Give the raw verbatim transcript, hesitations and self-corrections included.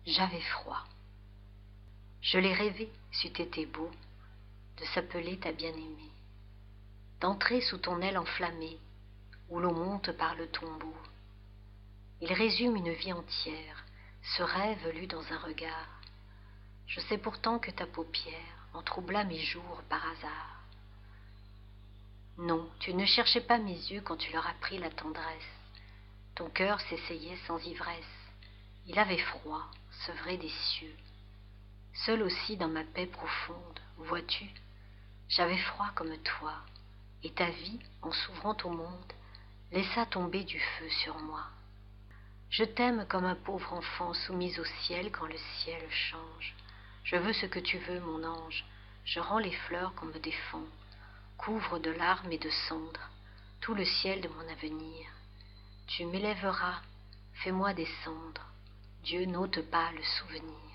J'avais froid. Je l'ai rêvé, c'eût été beau, de s'appeler ta bien-aimée, d'entrer sous ton aile enflammée, où l'eau monte par le tombeau. Il résume une vie entière, ce rêve lu dans un regard. Je sais pourtant que ta paupière en troubla mes jours par hasard. Non, tu ne cherchais pas mes yeux quand tu leur as pris la tendresse. Ton cœur s'essayait sans ivresse. Il avait froid, sevré des cieux. Seul aussi dans ma paix profonde, vois-tu, j'avais froid comme toi, et ta vie, en s'ouvrant au monde, laissa tomber du feu sur moi. Je t'aime comme un pauvre enfant soumis au ciel quand le ciel change. Je veux ce que tu veux, mon ange, je rends les fleurs qu'on me défend, couvre de larmes et de cendres tout le ciel de mon avenir. Tu m'élèveras, fais-moi descendre, Dieu n'ôte pas le souvenir.